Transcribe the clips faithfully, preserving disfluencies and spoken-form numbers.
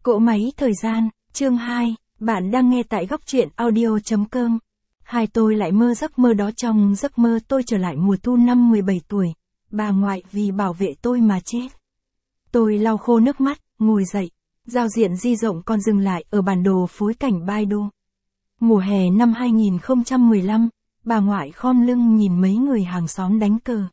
Cỗ máy thời gian, chương hai, bạn đang nghe tại góc truyện audio.com. Hai tôi lại mơ giấc mơ đó, trong giấc mơ tôi trở lại mùa thu năm mười bảy tuổi, bà ngoại vì bảo vệ tôi mà chết. Tôi lau khô nước mắt, ngồi dậy, giao diện di động còn dừng lại ở bản đồ phối cảnh Baidu. Mùa hè năm hai nghìn không trăm mười lăm, bà ngoại khom lưng nhìn mấy người hàng xóm đánh cờ.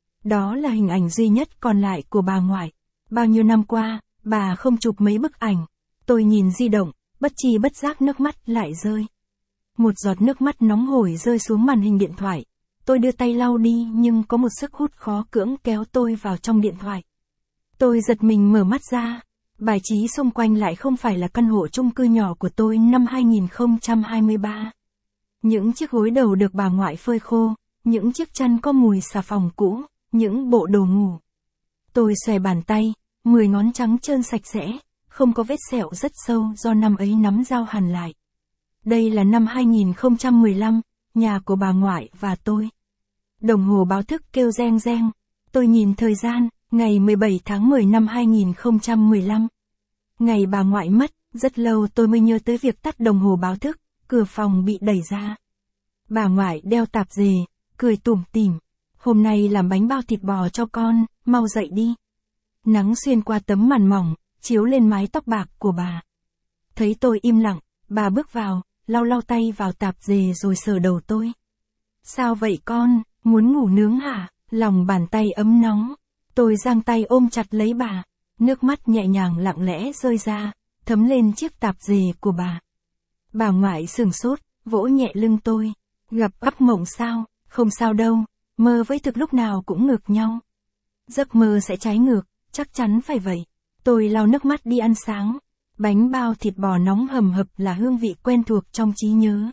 Đó là hình ảnh duy nhất còn lại của bà ngoại. Bao nhiêu năm qua, bà không chụp mấy bức ảnh. Tôi nhìn di động, bất tri bất giác nước mắt lại rơi. Một giọt nước mắt nóng hổi rơi xuống màn hình điện thoại. Tôi đưa tay lau đi nhưng có một sức hút khó cưỡng kéo tôi vào trong điện thoại. Tôi giật mình mở mắt ra. Bài trí xung quanh lại không phải là căn hộ chung cư nhỏ của tôi năm hai nghìn không trăm hai mươi ba. Những chiếc gối đầu được bà ngoại phơi khô, những chiếc chăn có mùi xà phòng cũ, những bộ đồ ngủ. Tôi xòe bàn tay, mười ngón trắng trơn sạch sẽ, không có vết sẹo rất sâu do năm ấy nắm dao hằn lại. Đây là năm hai nghìn không trăm mười lăm, nhà của bà ngoại và tôi. Đồng hồ báo thức kêu reng reng. Tôi nhìn thời gian, ngày mười bảy tháng mười năm hai nghìn không trăm mười lăm. Ngày bà ngoại mất, rất lâu tôi mới nhớ tới việc tắt đồng hồ báo thức, cửa phòng bị đẩy ra. Bà ngoại đeo tạp dề, cười tủm tỉm. Hôm nay làm bánh bao thịt bò cho con, mau dậy đi. Nắng xuyên qua tấm màn mỏng, chiếu lên mái tóc bạc của bà. Thấy tôi im lặng, bà bước vào, lau lau tay vào tạp dề rồi sờ đầu tôi. Sao vậy con, muốn ngủ nướng hả? Lòng bàn tay ấm nóng. Tôi giang tay ôm chặt lấy bà. Nước mắt nhẹ nhàng lặng lẽ rơi ra, thấm lên chiếc tạp dề của bà. Bà ngoại sửng sốt, vỗ nhẹ lưng tôi. Gặp ấp mộng sao? Không sao đâu, mơ với thực lúc nào cũng ngược nhau. Giấc mơ sẽ trái ngược, chắc chắn phải vậy. Tôi lau nước mắt đi ăn sáng. Bánh bao thịt bò nóng hầm hập là hương vị quen thuộc trong trí nhớ.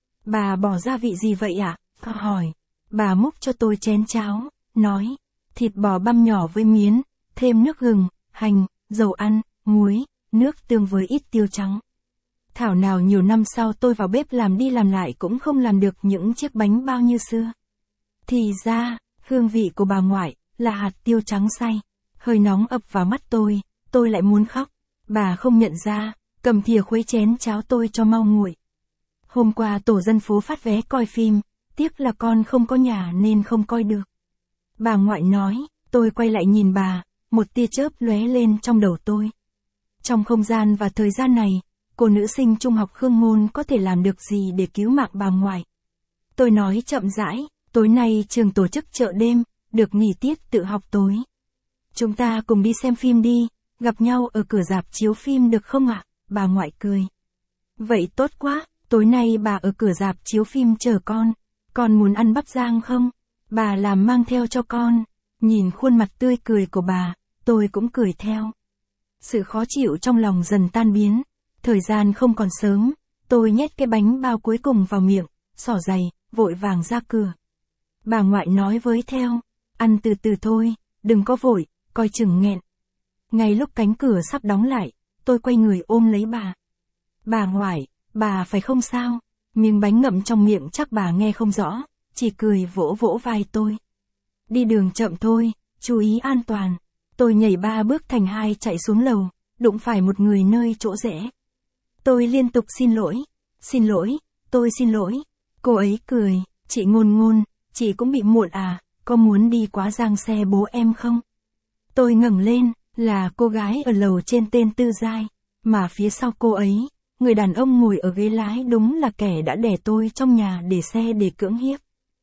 Bà bỏ gia vị gì vậy ạ? À? Hỏi. Bà múc cho tôi chén cháo, nói. Thịt bò băm nhỏ với miến, thêm nước gừng, hành, dầu ăn, muối, nước tương với ít tiêu trắng. Thảo nào nhiều năm sau tôi vào bếp làm đi làm lại cũng không làm được những chiếc bánh bao như xưa. Thì ra, hương vị của bà ngoại là hạt tiêu trắng xay. Hơi nóng ập vào mắt tôi, tôi lại muốn khóc. Bà không nhận ra, cầm thìa khuấy chén cháo tôi cho mau nguội. Hôm qua tổ dân phố phát vé coi phim, tiếc là con không có nhà nên không coi được. Bà ngoại nói, tôi quay lại nhìn bà, một tia chớp lóe lên trong đầu tôi. Trong không gian và thời gian này, cô nữ sinh trung học Khương Ngôn có thể làm được gì để cứu mạng bà ngoại? Tôi nói chậm rãi, tối nay trường tổ chức chợ đêm, được nghỉ tiết tự học tối. Chúng ta cùng đi xem phim đi, gặp nhau ở cửa rạp chiếu phim được không ạ? Bà ngoại cười. Vậy tốt quá, tối nay bà ở cửa rạp chiếu phim chờ con. Con muốn ăn bắp rang không? Bà làm mang theo cho con. Nhìn khuôn mặt tươi cười của bà, tôi cũng cười theo. Sự khó chịu trong lòng dần tan biến. Thời gian không còn sớm, tôi nhét cái bánh bao cuối cùng vào miệng, xỏ giày, vội vàng ra cửa. Bà ngoại nói với theo, ăn từ từ thôi, đừng có vội, coi chừng nghẹn. Ngay lúc cánh cửa sắp đóng lại, tôi quay người ôm lấy bà. Bà ngoại, bà phải không sao? Miếng bánh ngậm trong miệng chắc bà nghe không rõ, chỉ cười vỗ vỗ vai tôi. Đi đường chậm thôi, chú ý an toàn. Tôi nhảy ba bước thành hai chạy xuống lầu, đụng phải một người nơi chỗ rẽ. Tôi liên tục xin lỗi, xin lỗi, tôi xin lỗi. Cô ấy cười, chị Ngôn Ngôn, chị cũng bị muộn à, có muốn đi quá giang xe bố em không? Tôi ngẩng lên, là cô gái ở lầu trên tên Tư Giai, mà phía sau cô ấy, người đàn ông ngồi ở ghế lái đúng là kẻ đã đè tôi trong nhà để xe để cưỡng hiếp.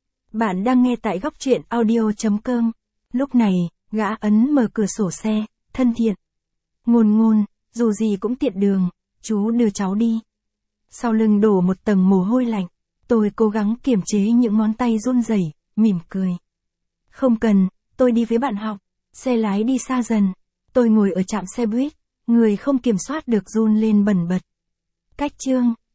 Bạn đang nghe tại góc truyện audio.com. Lúc này, gã ấn mở cửa sổ xe, thân thiện. Ngôn Ngôn, dù gì cũng tiện đường, chú đưa cháu đi. Sau lưng đổ một tầng mồ hôi lạnh, tôi cố gắng kiềm chế những ngón tay run rẩy, mỉm cười. Không cần, tôi đi với bạn học. Xe lái đi xa dần. Tôi ngồi ở trạm xe buýt, người không kiểm soát được run lên bần bật. Cách chương,